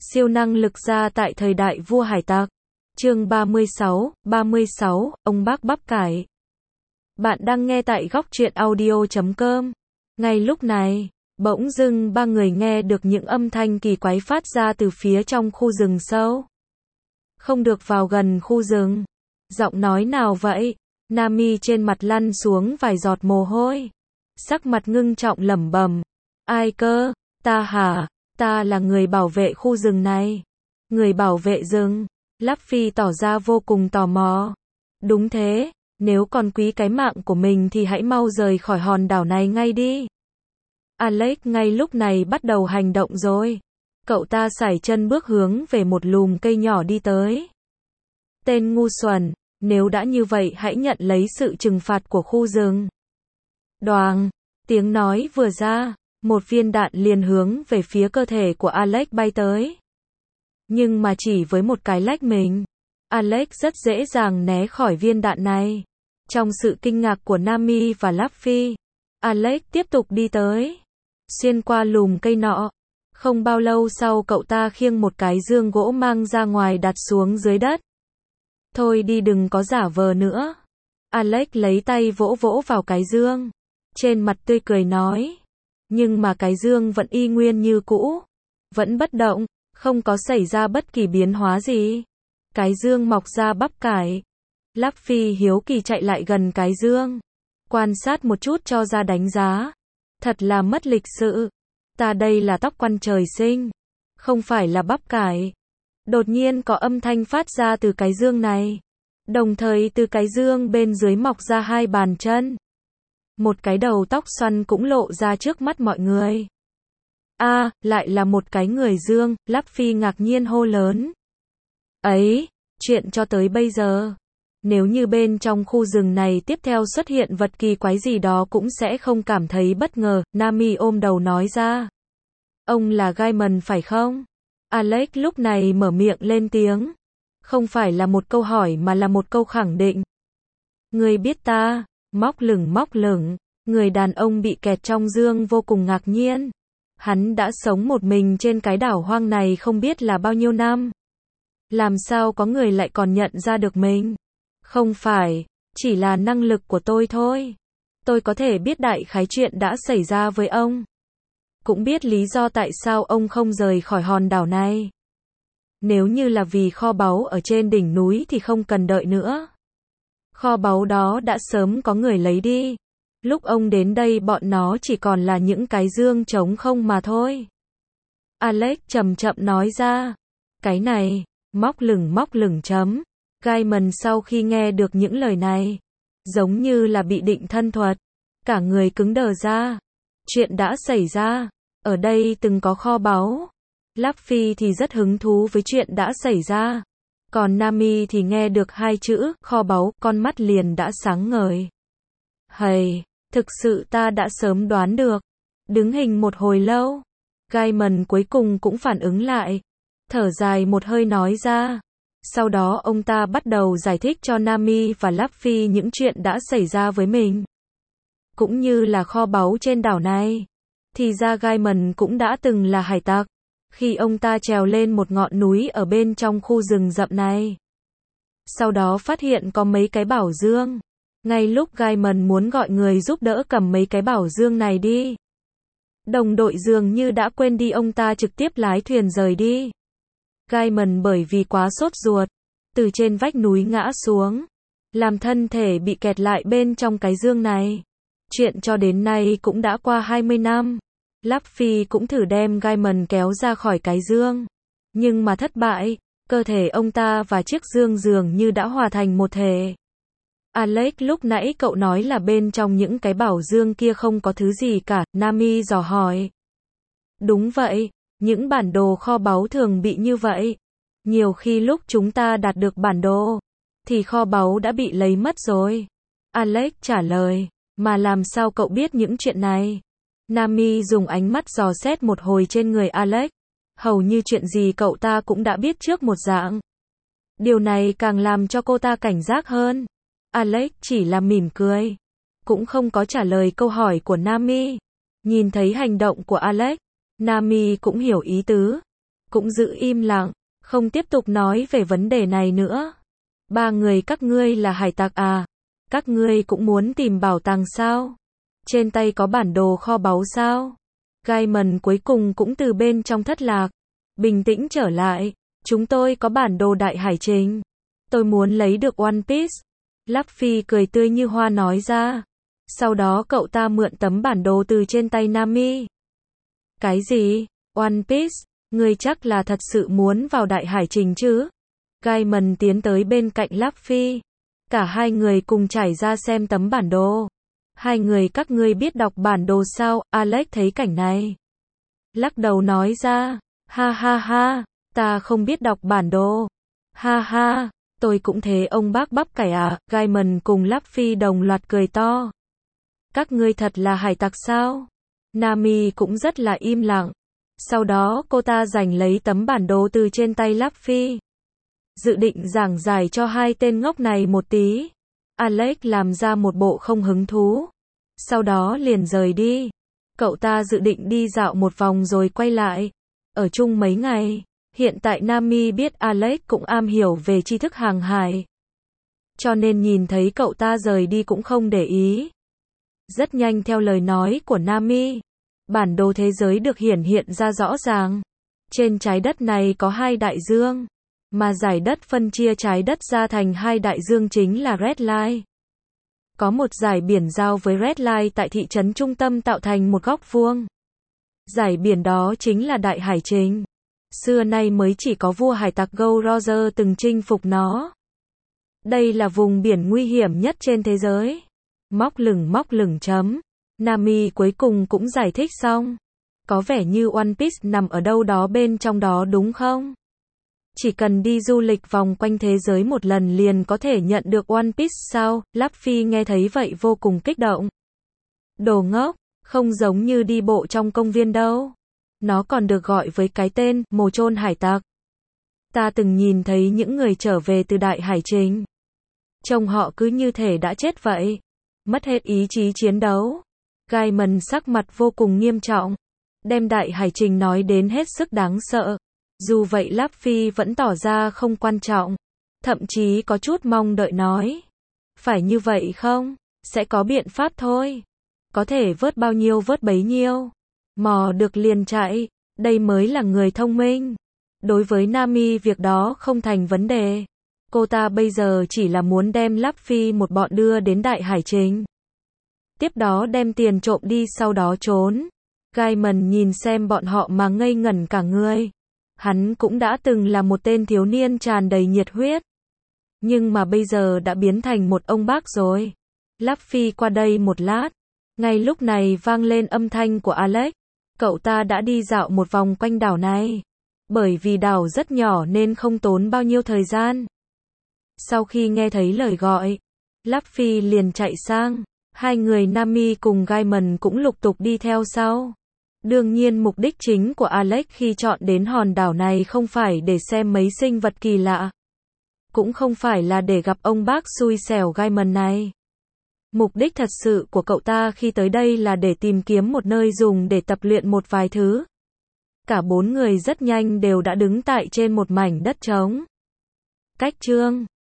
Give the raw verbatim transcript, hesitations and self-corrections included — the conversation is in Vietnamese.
Siêu năng lực gia tại thời đại vua hải tặc. Chương ba mươi sáu, ba mươi sáu, ông bác bắp cải. Bạn đang nghe tại góc truyện audio chấm com. Ngay lúc này, bỗng dưng ba người nghe được những âm thanh kỳ quái phát ra từ phía trong khu rừng sâu. Không được vào gần khu rừng. Giọng nói nào vậy? Nami trên mặt lăn xuống vài giọt mồ hôi. Sắc mặt ngưng trọng lẩm bẩm. Ai cơ? Ta hả? Ta là người bảo vệ khu rừng này. Người bảo vệ rừng. Luffy tỏ ra vô cùng tò mò. Đúng thế, nếu còn quý cái mạng của mình thì hãy mau rời khỏi hòn đảo này ngay đi. Alex ngay lúc này bắt đầu hành động rồi. Cậu ta sải chân bước hướng về một lùm cây nhỏ đi tới. Tên ngu xuẩn, nếu đã như vậy hãy nhận lấy sự trừng phạt của khu rừng. Đoàng, tiếng nói vừa ra, một viên đạn liền hướng về phía cơ thể của Alex bay tới. Nhưng mà chỉ với một cái lách mình, Alex rất dễ dàng né khỏi viên đạn này. Trong sự kinh ngạc của Nami và Luffy, Alex tiếp tục đi tới, xuyên qua lùm cây nọ. Không bao lâu sau cậu ta khiêng một cái dương gỗ mang ra ngoài đặt xuống dưới đất. Thôi đi, đừng có giả vờ nữa. Alex lấy tay vỗ vỗ vào cái dương, trên mặt tươi cười nói. Nhưng mà cái dương vẫn y nguyên như cũ, vẫn bất động, không có xảy ra bất kỳ biến hóa gì. Cái dương mọc ra bắp cải. Luffy hiếu kỳ chạy lại gần cái dương, quan sát một chút cho ra đánh giá. Thật là mất lịch sự. Ta đây là tóc quăn trời sinh, không phải là bắp cải. Đột nhiên có âm thanh phát ra từ cái dương này. Đồng thời từ cái dương bên dưới mọc ra hai bàn chân. Một cái đầu tóc xoăn cũng lộ ra trước mắt mọi người. A, à, lại là một cái người dương, Luffy ngạc nhiên hô lớn. Ấy, chuyện cho tới bây giờ, nếu như bên trong khu rừng này tiếp theo xuất hiện vật kỳ quái gì đó cũng sẽ không cảm thấy bất ngờ, Nami ôm đầu nói ra. Ông là Gaimon phải không? Alex lúc này mở miệng lên tiếng. Không phải là một câu hỏi mà là một câu khẳng định. Người biết ta? Móc lửng móc lửng, người đàn ông bị kẹt trong dương vô cùng ngạc nhiên. Hắn đã sống một mình trên cái đảo hoang này không biết là bao nhiêu năm. Làm sao có người lại còn nhận ra được mình? Không phải, chỉ là năng lực của tôi thôi. Tôi có thể biết đại khái chuyện đã xảy ra với ông. Cũng biết lý do tại sao ông không rời khỏi hòn đảo này. Nếu như là vì kho báu ở trên đỉnh núi thì không cần đợi nữa. Kho báu đó đã sớm có người lấy đi. Lúc ông đến đây bọn nó chỉ còn là những cái dương trống không mà thôi. Alex chậm chậm nói ra. Cái này, móc lửng móc lửng chấm. Gaimon sau khi nghe được những lời này, giống như là bị định thân thuật. Cả người cứng đờ ra. Chuyện đã xảy ra. Ở đây từng có kho báu. Luffy thì rất hứng thú với chuyện đã xảy ra. Còn Nami thì nghe được hai chữ, kho báu, con mắt liền đã sáng ngời. Hầy, thực sự ta đã sớm đoán được. Đứng hình một hồi lâu, Gaimon cuối cùng cũng phản ứng lại. Thở dài một hơi nói ra. Sau đó ông ta bắt đầu giải thích cho Nami và Luffy những chuyện đã xảy ra với mình. Cũng như là kho báu trên đảo này. Thì ra Gaimon cũng đã từng là hải tặc. Khi ông ta trèo lên một ngọn núi ở bên trong khu rừng rậm này. Sau đó phát hiện có mấy cái bảo dương. Ngay lúc Gaimon muốn gọi người giúp đỡ cầm mấy cái bảo dương này đi. Đồng đội dường như đã quên đi, ông ta trực tiếp lái thuyền rời đi. Gaimon bởi vì quá sốt ruột, từ trên vách núi ngã xuống. Làm thân thể bị kẹt lại bên trong cái dương này. Chuyện cho đến nay cũng đã qua hai mươi năm. Luffy cũng thử đem Gaimon kéo ra khỏi cái dương. Nhưng mà thất bại, cơ thể ông ta và chiếc dương dường như đã hòa thành một thể. Alex, lúc nãy cậu nói là bên trong những cái bảo dương kia không có thứ gì cả, Nami dò hỏi. Đúng vậy, những bản đồ kho báu thường bị như vậy. Nhiều khi lúc chúng ta đạt được bản đồ, thì kho báu đã bị lấy mất rồi. Alex trả lời, mà làm sao cậu biết những chuyện này? Nami dùng ánh mắt dò xét một hồi trên người Alex. Hầu như chuyện gì cậu ta cũng đã biết trước một dạng. Điều này càng làm cho cô ta cảnh giác hơn. Alex chỉ là mỉm cười, cũng không có trả lời câu hỏi của Nami. Nhìn thấy hành động của Alex, Nami cũng hiểu ý tứ. cũng giữ im lặng, không tiếp tục nói về vấn đề này nữa. Ba người các ngươi là hải tặc à? Các ngươi cũng muốn tìm bảo tàng sao? Trên tay có bản đồ kho báu sao? Gaimon cuối cùng cũng từ bên trong thất lạc, bình tĩnh trở lại. Chúng tôi có bản đồ đại hải trình. Tôi muốn lấy được One Piece. Luffy cười tươi như hoa nói ra. Sau đó cậu ta mượn tấm bản đồ từ trên tay Nami. Cái gì? One Piece? Ngươi chắc là thật sự muốn vào đại hải trình chứ? Gaimon tiến tới bên cạnh Luffy. Cả hai người cùng trải ra xem tấm bản đồ. Hai người các ngươi biết đọc bản đồ sao? Alex thấy cảnh này, lắc đầu nói ra. Ha ha ha, ta không biết đọc bản đồ. Ha ha, tôi cũng thế ông bác bắp cải à? Gaimon cùng Luffy đồng loạt cười to. Các ngươi thật là hải tặc sao? Nami cũng rất là im lặng. Sau đó cô ta giành lấy tấm bản đồ từ trên tay Luffy, dự định giảng giải cho hai tên ngốc này một tí. Alex làm ra một bộ không hứng thú, sau đó liền rời đi. Cậu ta dự định đi dạo một vòng rồi quay lại, ở chung mấy ngày. Hiện tại Nami biết Alex cũng am hiểu về tri thức hàng hải, cho nên nhìn thấy cậu ta rời đi cũng không để ý. Rất nhanh theo lời nói của Nami, bản đồ thế giới được hiển hiện ra rõ ràng. Trên trái đất này có hai đại dương, mà giải đất phân chia trái đất ra thành hai đại dương chính là Red Line. Có một dải biển giao với Red Line tại thị trấn trung tâm tạo thành một góc vuông. Dải biển đó chính là đại hải trình. Xưa nay mới chỉ có vua hải tặc Gold Roger từng chinh phục nó. Đây là vùng biển nguy hiểm nhất trên thế giới. Móc lửng móc lửng chấm. Nami cuối cùng cũng giải thích xong. Có vẻ như One Piece nằm ở đâu đó bên trong đó đúng không? Chỉ cần đi du lịch vòng quanh thế giới một lần liền có thể nhận được One Piece sao? Luffy nghe thấy vậy vô cùng kích động. Đồ ngốc, không giống như đi bộ trong công viên đâu. Nó còn được gọi với cái tên, mồ chôn hải tặc. Ta từng nhìn thấy những người trở về từ đại hải trình. Trông họ cứ như thể đã chết vậy. Mất hết ý chí chiến đấu. Gaimon sắc mặt vô cùng nghiêm trọng. Đem đại hải trình nói đến hết sức đáng sợ. Dù vậy Luffy vẫn tỏ ra không quan trọng. Thậm chí có chút mong đợi nói. Phải như vậy không? Sẽ có biện pháp thôi. Có thể vớt bao nhiêu vớt bấy nhiêu. Mò được liền chạy. Đây mới là người thông minh. Đối với Nami việc đó không thành vấn đề. Cô ta bây giờ chỉ là muốn đem Luffy một bọn đưa đến đại hải trình. Tiếp đó đem tiền trộm đi sau đó trốn. Gaimon nhìn xem bọn họ mà ngây ngẩn cả người. Hắn cũng đã từng là một tên thiếu niên tràn đầy nhiệt huyết. Nhưng mà bây giờ đã biến thành một ông bác rồi. Luffy qua đây một lát. Ngay lúc này vang lên âm thanh của Alex. Cậu ta đã đi dạo một vòng quanh đảo này. Bởi vì đảo rất nhỏ nên không tốn bao nhiêu thời gian. Sau khi nghe thấy lời gọi, Luffy liền chạy sang. Hai người Nami cùng Gaimon cũng lục tục đi theo sau. Đương nhiên mục đích chính của Alex khi chọn đến hòn đảo này không phải để xem mấy sinh vật kỳ lạ. Cũng không phải là để gặp ông bác xui xẻo Gaimon này. Mục đích thật sự của cậu ta khi tới đây là để tìm kiếm một nơi dùng để tập luyện một vài thứ. Cả bốn người rất nhanh đều đã đứng tại trên một mảnh đất trống. Cách chương